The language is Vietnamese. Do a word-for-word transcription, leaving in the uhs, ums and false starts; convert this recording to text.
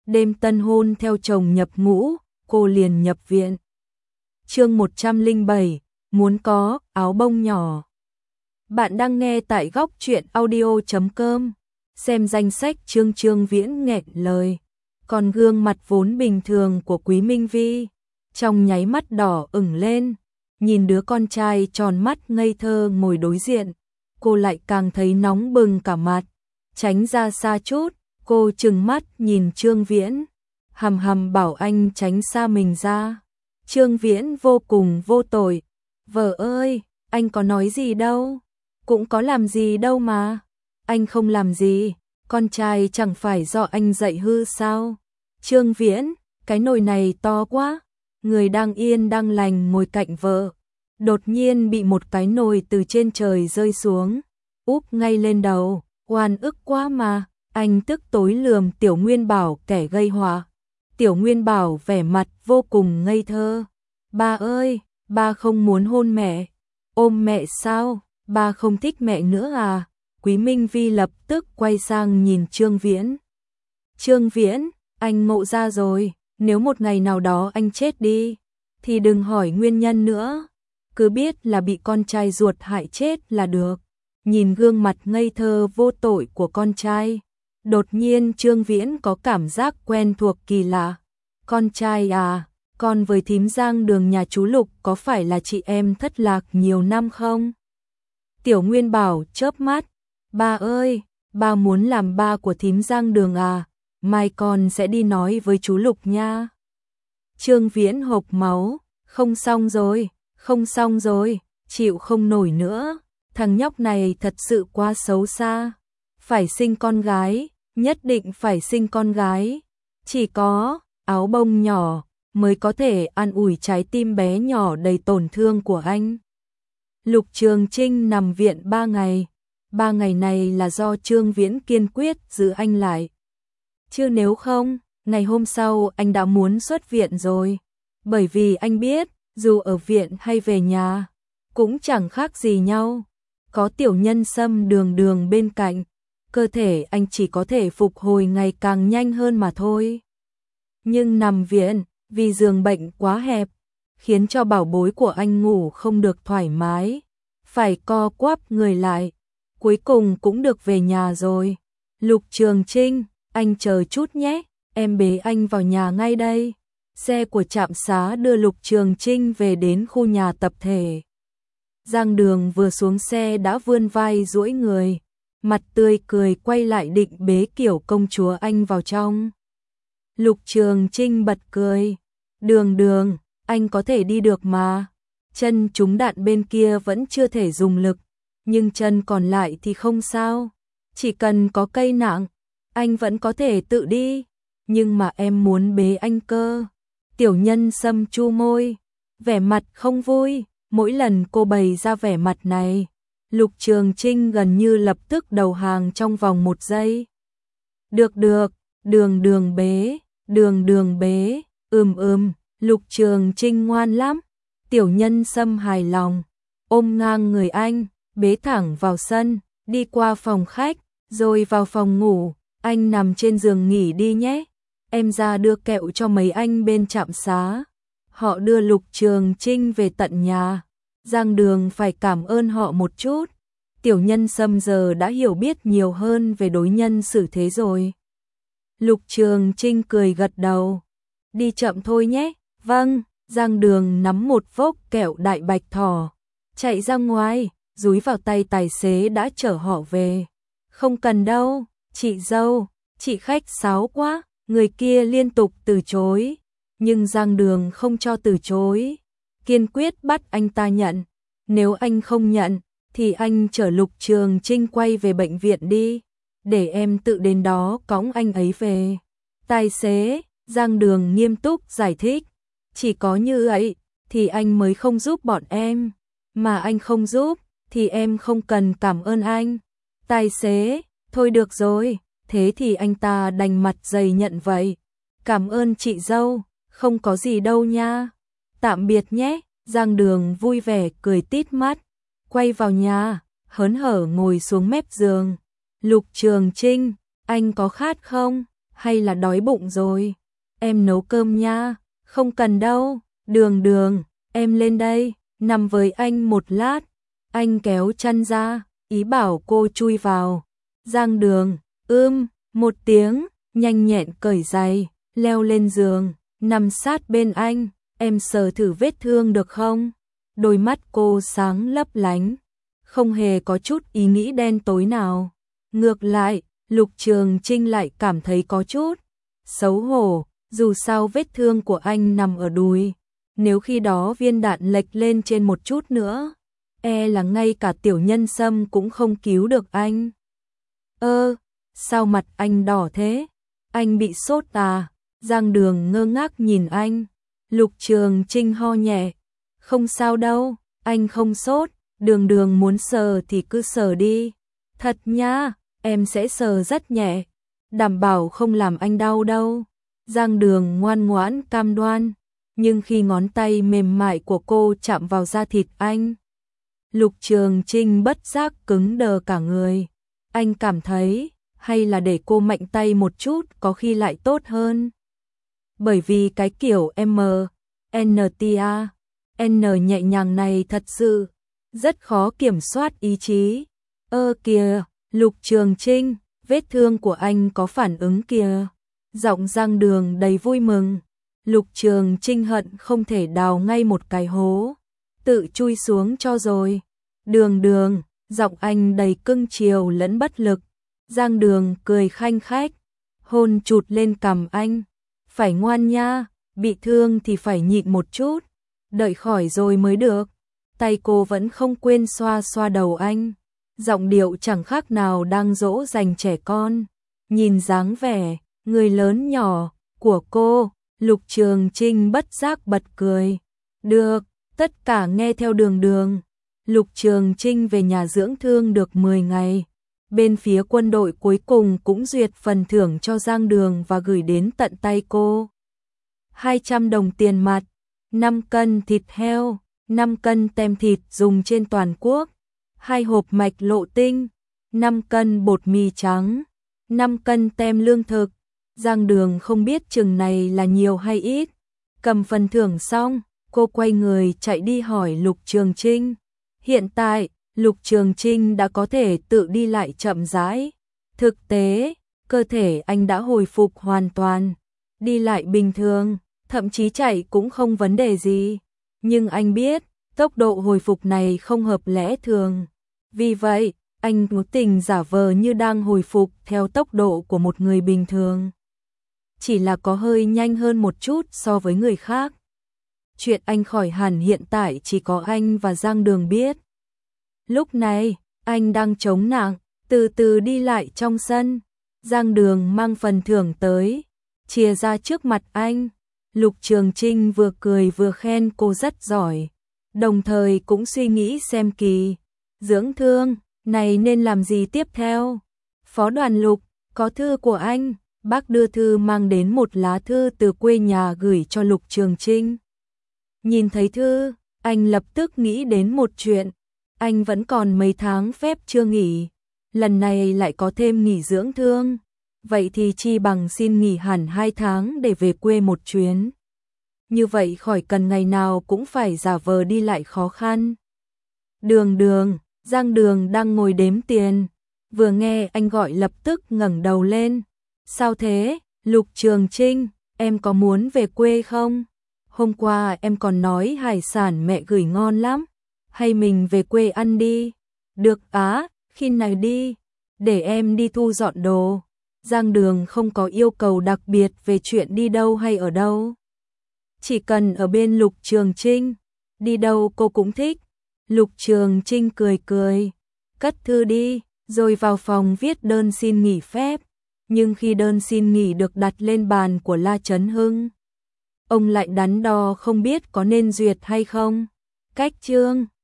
đêm tân hôn theo chồng nhập ngũ, cô liền nhập viện. Chương một trăm lẻ bảy, muốn có áo bông nhỏ. Bạn đang nghe tại góc truyện audio chấm com. Xem danh sách chương Trương Viễn nghẹn lời. Còn gương mặt vốn bình thường của Quý Minh Vi trong nháy mắt đỏ ửng lên, nhìn đứa con trai tròn mắt ngây thơ ngồi đối diện, cô lại càng thấy nóng bừng cả mặt. Tránh ra xa chút, cô trừng mắt nhìn Trương Viễn, hầm hầm bảo anh tránh xa mình ra. Trương Viễn vô cùng vô tội. Vợ ơi, anh có nói gì đâu, cũng có làm gì đâu mà. Anh không làm gì, con trai chẳng phải do anh dạy hư sao? Trương Viễn, cái nồi này to quá. Người đang yên đang lành ngồi cạnh vợ, đột nhiên bị một cái nồi từ trên trời rơi xuống, úp ngay lên đầu, oan ức quá mà. Anh tức tối lườm Tiểu Nguyên Bảo kẻ gây họa. Tiểu Nguyên Bảo vẻ mặt vô cùng ngây thơ. Ba ơi, ba không muốn hôn mẹ. Ôm mẹ sao? Ba không thích mẹ nữa à? Quý Minh Vi lập tức quay sang nhìn Trương Viễn. Trương Viễn, anh ngộ ra rồi, nếu một ngày nào đó anh chết đi, thì đừng hỏi nguyên nhân nữa, cứ biết là bị con trai ruột hại chết là được. Nhìn gương mặt ngây thơ vô tội của con trai, đột nhiên Trương Viễn có cảm giác quen thuộc kỳ lạ. Con trai à, con với thím Giang Đường nhà chú Lục có phải là chị em thất lạc nhiều năm không? Tiểu Nguyên Bảo chớp mắt. Ba ơi, ba muốn làm ba của thím Giang Đường à? Mai con sẽ đi nói với chú Lục nha. Trương Viễn hộc máu. Không xong rồi, không xong rồi, chịu không nổi nữa. Thằng nhóc này thật sự quá xấu xa. Phải sinh con gái, nhất định phải sinh con gái. Chỉ có áo bông nhỏ mới có thể an ủi trái tim bé nhỏ đầy tổn thương của anh. Lục Trường Trinh nằm viện ba ngày. Ba ngày này là do Trương Viễn kiên quyết giữ anh lại. Chứ nếu không, ngày hôm sau anh đã muốn xuất viện rồi. Bởi vì anh biết, dù ở viện hay về nhà, cũng chẳng khác gì nhau. Có Tiểu Nhân Sâm Đường Đường bên cạnh, cơ thể anh chỉ có thể phục hồi ngày càng nhanh hơn mà thôi. Nhưng nằm viện, vì giường bệnh quá hẹp, khiến cho bảo bối của anh ngủ không được thoải mái, phải co quắp người lại. Cuối cùng cũng được về nhà rồi. Lục Trường Trinh, anh chờ chút nhé, em bế anh vào nhà ngay đây. Xe của trạm xá đưa Lục Trường Trinh về đến khu nhà tập thể. Giang Đường vừa xuống xe đã vươn vai duỗi người, mặt tươi cười quay lại định bế kiểu công chúa anh vào trong. Lục Trường Trinh bật cười. Đường Đường, anh có thể đi được mà. Chân trúng đạn bên kia vẫn chưa thể dùng lực, nhưng chân còn lại thì không sao. Chỉ cần có cây nặng, anh vẫn có thể tự đi. Nhưng mà em muốn bế anh cơ. Tiểu Nhân Sâm chu môi, vẻ mặt không vui. Mỗi lần cô bày ra vẻ mặt này, Lục Trường Trinh gần như lập tức đầu hàng trong vòng một giây. Được được, Đường Đường bế, Đường Đường bế, ừm ừm, Lục Trường Trinh ngoan lắm. Tiểu Nhân Sâm hài lòng, ôm ngang người anh, bế thẳng vào sân, đi qua phòng khách, rồi vào phòng ngủ. Anh nằm trên giường nghỉ đi nhé, em ra đưa kẹo cho mấy anh bên trạm xá. Họ đưa Lục Trường Trinh về tận nhà. Giang Đường phải cảm ơn họ một chút. Tiểu Nhân Sâm giờ đã hiểu biết nhiều hơn về đối nhân xử thế rồi. Lục Trường Trinh cười gật đầu. Đi chậm thôi nhé. Vâng. Giang Đường nắm một vốc kẹo đại bạch thỏ, chạy ra ngoài, dúi vào tay tài xế đã chở họ về. Không cần đâu, chị dâu, chị khách sáo quá. Người kia liên tục từ chối, nhưng Giang Đường không cho từ chối, kiên quyết bắt anh ta nhận. Nếu anh không nhận, thì anh chở Lục Trường Trinh quay về bệnh viện đi, để em tự đến đó cõng anh ấy về. Tài xế, Giang Đường nghiêm túc giải thích, chỉ có như vậy thì anh mới không giúp bọn em, mà anh không giúp thì em không cần cảm ơn anh. Tài xế, thôi được rồi, thế thì anh ta đành mặt dày nhận vậy. Cảm ơn chị dâu, không có gì đâu nha. Tạm biệt nhé. Giang Đường vui vẻ cười tít mắt, quay vào nhà, hớn hở ngồi xuống mép giường. Lục Trường Trinh, anh có khát không? hay là đói bụng rồi? Em nấu cơm nha. Không cần đâu, Đường Đường, em lên đây, nằm với anh một lát. Anh kéo chăn ra, ý bảo cô chui vào. Giang Đường, ưm, một tiếng, nhanh nhẹn cởi giày, leo lên giường, nằm sát bên anh. Em sờ thử vết thương được không? Đôi mắt cô sáng lấp lánh, không hề có chút ý nghĩ đen tối nào. Ngược lại, Lục Trường Trinh lại cảm thấy có chút xấu hổ, dù sao vết thương của anh nằm ở đùi. Nếu khi đó viên đạn lệch lên trên một chút nữa, e là ngay cả tiểu nhân sâm cũng không cứu được anh. Ơ, sao mặt anh đỏ thế? Anh bị sốt à? Giang Đường ngơ ngác nhìn anh. Lục Trường Trinh ho nhẹ. Không sao đâu, anh không sốt. Đường Đường muốn sờ thì cứ sờ đi. Thật nha, em sẽ sờ rất nhẹ, đảm bảo không làm anh đau đâu. Giang Đường ngoan ngoãn cam đoan, nhưng khi ngón tay mềm mại của cô chạm vào da thịt anh, Lục Trường Trinh bất giác cứng đờ cả người. Anh cảm thấy, hay là để cô mạnh tay một chút có khi lại tốt hơn. Bởi vì cái kiểu M, N T A, N nhẹ nhàng này thật sự rất khó kiểm soát ý chí. Ơ kìa, Lục Trường Trinh, vết thương của anh có phản ứng kìa. Giọng Giang Đường đầy vui mừng. Lục Trường Trinh hận không thể đào ngay một cái hố, tự chui xuống cho rồi. Đường Đường, giọng anh đầy cưng chiều lẫn bất lực. Giang Đường cười khanh khách, hôn chụt lên cằm anh. Phải ngoan nha, bị thương thì phải nhịn một chút, đợi khỏi rồi mới được. Tay cô vẫn không quên xoa xoa đầu anh, giọng điệu chẳng khác nào đang dỗ dành trẻ con. Nhìn dáng vẻ người lớn nhỏ của cô, Lục Trường Trinh bất giác bật cười. Được, tất cả nghe theo Đường Đường. Lục Trường Trinh về nhà dưỡng thương được mười ngày. Bên phía quân đội cuối cùng cũng duyệt phần thưởng cho Giang Đường và gửi đến tận tay cô. hai trăm đồng tiền mặt, năm cân thịt heo, năm cân tem thịt dùng trên toàn quốc, hai hộp mạch lộ tinh, năm cân bột mì trắng, năm cân tem lương thực. Giang Đường không biết chừng này là nhiều hay ít. Cầm phần thưởng xong, cô quay người chạy đi hỏi Lục Trường Trinh. Hiện tại, Lục Trường Trinh đã có thể tự đi lại chậm rãi. Thực tế, cơ thể anh đã hồi phục hoàn toàn, đi lại bình thường, thậm chí chạy cũng không vấn đề gì. Nhưng anh biết, tốc độ hồi phục này không hợp lẽ thường. Vì vậy, anh cố tình giả vờ như đang hồi phục theo tốc độ của một người bình thường. Chỉ là có hơi nhanh hơn một chút so với người khác. Chuyện anh khỏi hẳn hiện tại chỉ có anh và Giang Đường biết. Lúc này, anh đang chống nặng, từ từ đi lại trong sân. Giang Đường mang phần thưởng tới, chia ra trước mặt anh. Lục Trường Trinh vừa cười vừa khen cô rất giỏi, đồng thời cũng suy nghĩ xem kỳ dưỡng thương này nên làm gì tiếp theo. Phó đoàn Lục, có thư của anh. Bác đưa thư mang đến một lá thư từ quê nhà gửi cho Lục Trường Trinh. Nhìn thấy thư, anh lập tức nghĩ đến một chuyện. Anh vẫn còn mấy tháng phép chưa nghỉ, lần này lại có thêm nghỉ dưỡng thương. Vậy thì chi bằng xin nghỉ hẳn hai tháng để về quê một chuyến. Như vậy khỏi cần ngày nào cũng phải giả vờ đi lại khó khăn. Đường Đường, Giang Đường đang ngồi đếm tiền, vừa nghe anh gọi lập tức ngẩng đầu lên. Sao thế, Lục Trường Trinh, em có muốn về quê không? Hôm qua em còn nói hải sản mẹ gửi ngon lắm, hay mình về quê ăn đi? Được á, khi nào đi? Để em đi thu dọn đồ. Giang Đường không có yêu cầu đặc biệt về chuyện đi đâu hay ở đâu. Chỉ cần ở bên Lục Trường Trinh, đi đâu cô cũng thích. Lục Trường Trinh cười cười, cất thư đi, rồi vào phòng viết đơn xin nghỉ phép. Nhưng khi đơn xin nghỉ được đặt lên bàn của La Chấn Hưng, ông lại đắn đo không biết có nên duyệt hay không. Cách chương